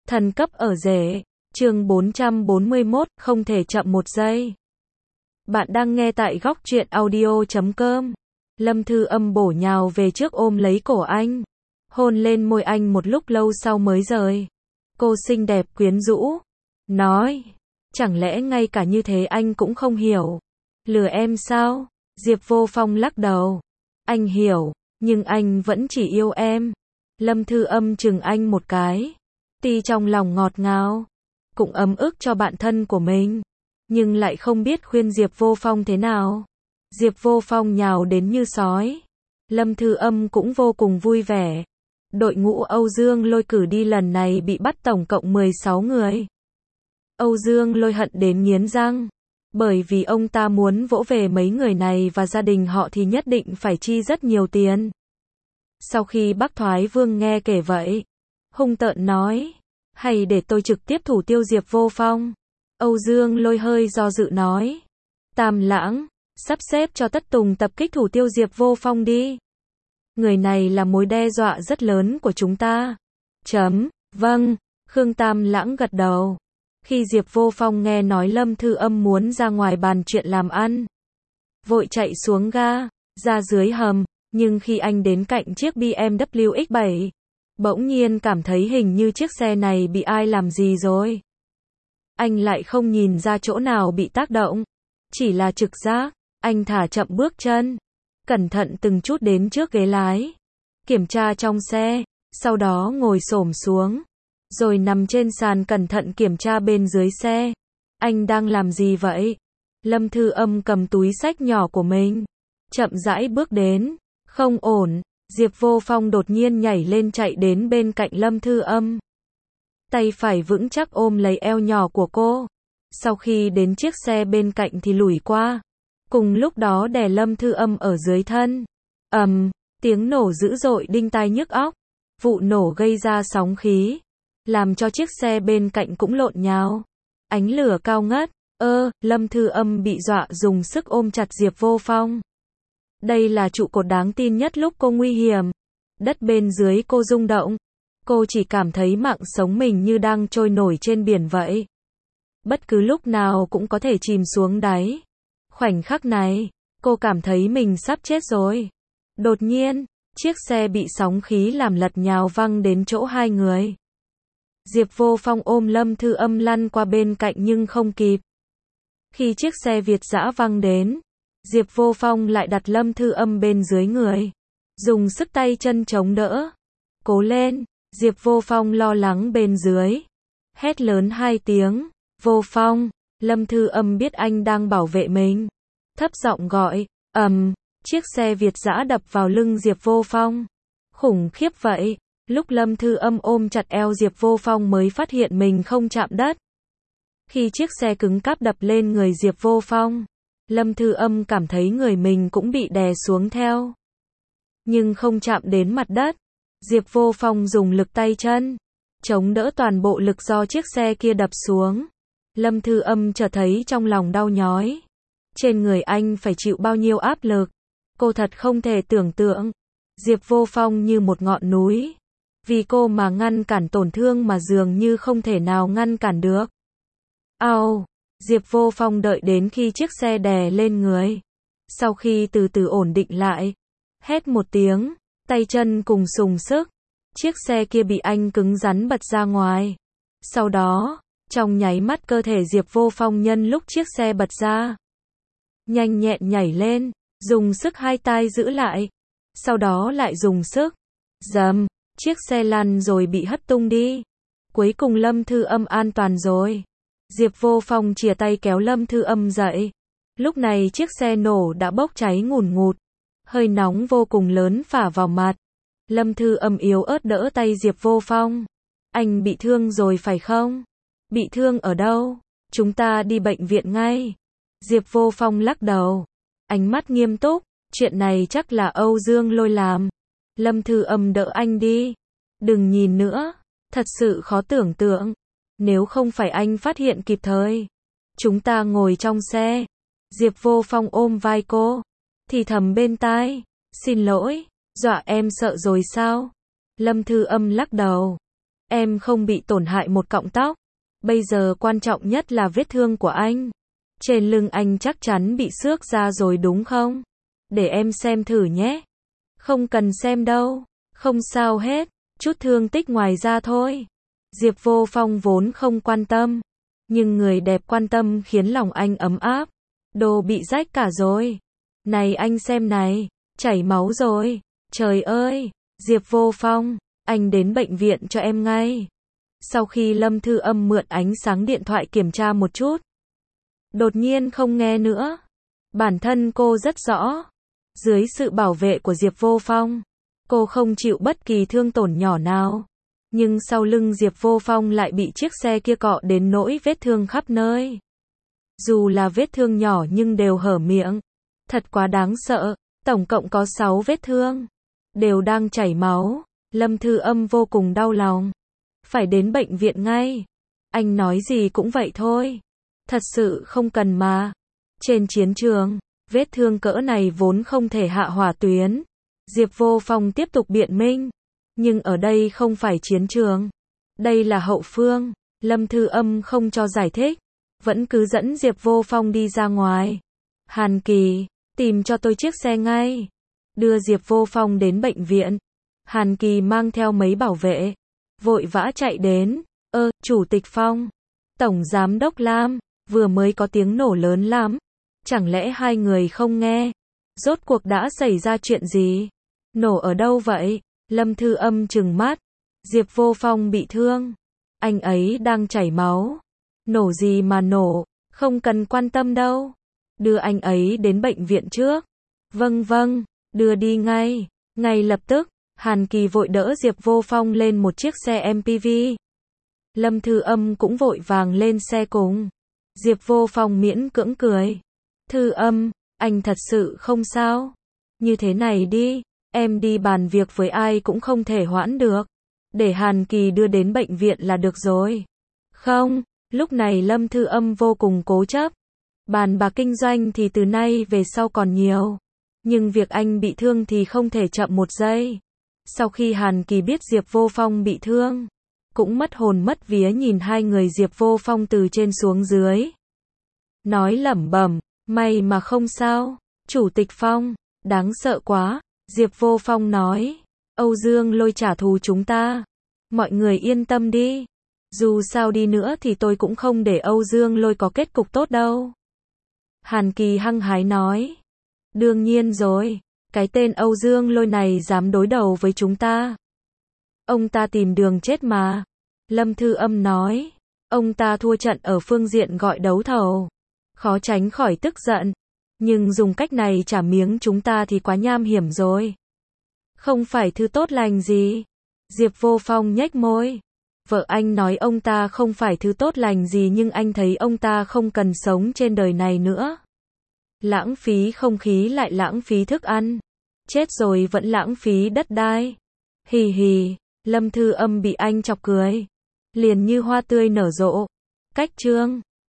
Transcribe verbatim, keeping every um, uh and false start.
Thần cấp ở rể. Chương bốn trăm bốn mươi mốt, không thể chậm một giây. Bạn đang nghe tại góc truyện audio chấm com. Lâm Thư Âm bổ nhào về trước ôm lấy cổ anh, hôn lên môi anh một lúc lâu sau mới rời. Cô xinh đẹp quyến rũ, nói, chẳng lẽ ngay cả như thế anh cũng không hiểu? Lừa em sao? Diệp Vô Phong lắc đầu. Anh hiểu, nhưng anh vẫn chỉ yêu em. Lâm Thư Âm chừng anh một cái. Tuy trong lòng ngọt ngào, cũng ấm ức cho bạn thân của mình, nhưng lại không biết khuyên Diệp Vô Phong thế nào. Diệp Vô Phong nhào đến như sói. Lâm Thư Âm cũng vô cùng vui vẻ. Đội ngũ Âu Dương Lôi cử đi lần này bị bắt tổng cộng mười sáu người. Âu Dương Lôi hận đến nghiến răng, bởi vì ông ta muốn vỗ về mấy người này và gia đình họ thì nhất định phải chi rất nhiều tiền. Sau khi Bắc Thoái Vương nghe kể vậy, hung tợn nói, hay để tôi trực tiếp thủ tiêu Diệp Vô Phong. Âu Dương Lôi hơi do dự nói, Tam Lãng, sắp xếp cho Tất Tùng tập kích thủ tiêu Diệp Vô Phong đi. Người này là mối đe dọa rất lớn của chúng ta. Chấm, vâng, Khương Tam Lãng gật đầu. Khi Diệp Vô Phong nghe nói Lâm Thư Âm muốn ra ngoài bàn chuyện làm ăn, vội chạy xuống ga, ra dưới hầm, nhưng khi anh đến cạnh chiếc B M W X bảy, bỗng nhiên cảm thấy hình như chiếc xe này bị ai làm gì rồi. Anh lại không nhìn ra chỗ nào bị tác động, chỉ là trực giác. Anh thả chậm bước chân, cẩn thận từng chút đến trước ghế lái, kiểm tra trong xe, sau đó ngồi xổm xuống, rồi nằm trên sàn cẩn thận kiểm tra bên dưới xe. Anh đang làm gì vậy? Lâm Thư Âm cầm túi xách nhỏ của mình, chậm rãi bước đến. Không ổn. Diệp Vô Phong đột nhiên nhảy lên chạy đến bên cạnh Lâm Thư Âm, tay phải vững chắc ôm lấy eo nhỏ của cô. Sau khi đến chiếc xe bên cạnh thì lủi qua, cùng lúc đó đè Lâm Thư Âm ở dưới thân. Ầm, um, tiếng nổ dữ dội đinh tai nhức óc. Vụ nổ gây ra sóng khí, làm cho chiếc xe bên cạnh cũng lộn nhào. Ánh lửa cao ngất. Ơ, Lâm Thư Âm bị dọa dùng sức ôm chặt Diệp Vô Phong. Đây là trụ cột đáng tin nhất lúc cô nguy hiểm. Đất bên dưới cô rung động. Cô chỉ cảm thấy mạng sống mình như đang trôi nổi trên biển vậy. Bất cứ lúc nào cũng có thể chìm xuống đáy. Khoảnh khắc này, cô cảm thấy mình sắp chết rồi. Đột nhiên, chiếc xe bị sóng khí làm lật nhào văng đến chỗ hai người. Diệp Vô Phong ôm Lâm Thư Âm lăn qua bên cạnh nhưng không kịp. Khi chiếc xe Việt dã văng đến, Diệp Vô Phong lại đặt Lâm Thư Âm bên dưới người, dùng sức tay chân chống đỡ. Cố lên. Diệp Vô Phong lo lắng bên dưới, hét lớn hai tiếng. Vô Phong. Lâm Thư Âm biết anh đang bảo vệ mình, thấp giọng gọi. Ầm, um, chiếc xe Việt dã đập vào lưng Diệp Vô Phong. Khủng khiếp vậy. Lúc Lâm Thư Âm ôm chặt eo Diệp Vô Phong mới phát hiện mình không chạm đất. Khi chiếc xe cứng cáp đập lên người Diệp Vô Phong, Lâm Thư Âm cảm thấy người mình cũng bị đè xuống theo, nhưng không chạm đến mặt đất. Diệp Vô Phong dùng lực tay chân, chống đỡ toàn bộ lực do chiếc xe kia đập xuống. Lâm Thư Âm chợt thấy trong lòng đau nhói. Trên người anh phải chịu bao nhiêu áp lực. Cô thật không thể tưởng tượng. Diệp Vô Phong như một ngọn núi. Vì cô mà ngăn cản tổn thương mà dường như không thể nào ngăn cản được. Ao! Diệp Vô Phong đợi đến khi chiếc xe đè lên người. Sau khi từ từ ổn định lại, hét một tiếng, tay chân cùng dùng sức. Chiếc xe kia bị anh cứng rắn bật ra ngoài. Sau đó, trong nháy mắt cơ thể Diệp Vô Phong nhân lúc chiếc xe bật ra, nhanh nhẹn nhảy lên, dùng sức hai tay giữ lại. Sau đó lại dùng sức. Dầm, chiếc xe lăn rồi bị hất tung đi. Cuối cùng Lâm Thư Âm an toàn rồi. Diệp Vô Phong chìa tay kéo Lâm Thư Âm dậy. Lúc này chiếc xe nổ đã bốc cháy ngùn ngụt. Hơi nóng vô cùng lớn phả vào mặt. Lâm Thư Âm yếu ớt đỡ tay Diệp Vô Phong. Anh bị thương rồi phải không? Bị thương ở đâu? Chúng ta đi bệnh viện ngay. Diệp Vô Phong lắc đầu. Ánh mắt nghiêm túc. Chuyện này chắc là Âu Dương Lôi làm. Lâm Thư Âm đỡ anh đi. Đừng nhìn nữa. Thật sự khó tưởng tượng. Nếu không phải anh phát hiện kịp thời, chúng ta ngồi trong xe. Diệp Vô Phong ôm vai cô, thì thầm bên tai. Xin lỗi, dọa em sợ rồi sao? Lâm Thư Âm lắc đầu. Em không bị tổn hại một cọng tóc. Bây giờ quan trọng nhất là vết thương của anh. Trên lưng anh chắc chắn bị xước ra rồi đúng không? Để em xem thử nhé. Không cần xem đâu. Không sao hết. Chút thương tích ngoài da thôi. Diệp Vô Phong vốn không quan tâm. Nhưng người đẹp quan tâm khiến lòng anh ấm áp. Đồ bị rách cả rồi. Này anh xem này. Chảy máu rồi. Trời ơi. Diệp Vô Phong. Anh đến bệnh viện cho em ngay. Sau khi Lâm Thư Âm mượn ánh sáng điện thoại kiểm tra một chút. Đột nhiên không nghe nữa. Bản thân cô rất rõ. Dưới sự bảo vệ của Diệp Vô Phong, cô không chịu bất kỳ thương tổn nhỏ nào. Nhưng sau lưng Diệp Vô Phong lại bị chiếc xe kia cọ đến nỗi vết thương khắp nơi. Dù là vết thương nhỏ nhưng đều hở miệng. Thật quá đáng sợ. Tổng cộng có sáu vết thương. Đều đang chảy máu. Lâm Thư Âm vô cùng đau lòng. Phải đến bệnh viện ngay. Anh nói gì cũng vậy thôi. Thật sự không cần mà. Trên chiến trường, vết thương cỡ này vốn không thể hạ hỏa tuyến. Diệp Vô Phong tiếp tục biện minh. Nhưng ở đây không phải chiến trường. Đây là hậu phương. Lâm Thư Âm không cho giải thích. Vẫn cứ dẫn Diệp Vô Phong đi ra ngoài. Hàn Kỳ, tìm cho tôi chiếc xe ngay. Đưa Diệp Vô Phong đến bệnh viện. Hàn Kỳ mang theo mấy bảo vệ. Vội vã chạy đến. Ơ, Chủ tịch Phong. Tổng Giám đốc Lam. Vừa mới có tiếng nổ lớn lắm. Chẳng lẽ hai người không nghe? Rốt cuộc đã xảy ra chuyện gì? Nổ ở đâu vậy? Lâm Thư Âm trừng mắt. Diệp Vô Phong bị thương. Anh ấy đang chảy máu. Nổ gì mà nổ? Không cần quan tâm đâu. Đưa anh ấy đến bệnh viện trước. Vâng vâng, đưa đi ngay. Ngay lập tức, Hàn Kỳ vội đỡ Diệp Vô Phong lên một chiếc xe em pê vê. Lâm Thư Âm cũng vội vàng lên xe cùng. Diệp Vô Phong miễn cưỡng cười. Thư Âm, anh thật sự không sao. Như thế này đi, em đi bàn việc với ai cũng không thể hoãn được. Để Hàn Kỳ đưa đến bệnh viện là được rồi. Không, lúc này Lâm Thư Âm vô cùng cố chấp. Bàn bạc kinh doanh thì từ nay về sau còn nhiều. Nhưng việc anh bị thương thì không thể chậm một giây. Sau khi Hàn Kỳ biết Diệp Vô Phong bị thương, cũng mất hồn mất vía nhìn hai người Diệp Vô Phong từ trên xuống dưới. Nói lẩm bẩm, may mà không sao. Chủ tịch Phong, đáng sợ quá. Diệp Vô Phong nói, Âu Dương Lôi trả thù chúng ta. Mọi người yên tâm đi. Dù sao đi nữa thì tôi cũng không để Âu Dương Lôi có kết cục tốt đâu. Hàn Kỳ hăng hái nói. Đương nhiên rồi. Cái tên Âu Dương Lôi này dám đối đầu với chúng ta. Ông ta tìm đường chết mà. Lâm Thư Âm nói. Ông ta thua trận ở phương diện gọi đấu thầu. Khó tránh khỏi tức giận. Nhưng dùng cách này trả miếng chúng ta thì quá nham hiểm rồi. Không phải thứ tốt lành gì. Diệp Vô Phong nhếch môi. Vợ anh nói ông ta không phải thứ tốt lành gì nhưng anh thấy ông ta không cần sống trên đời này nữa. Lãng phí không khí lại lãng phí thức ăn. Chết rồi vẫn lãng phí đất đai. Hì hì, Lâm Thư Âm bị anh chọc cười. Liền như hoa tươi nở rộ. Cách chương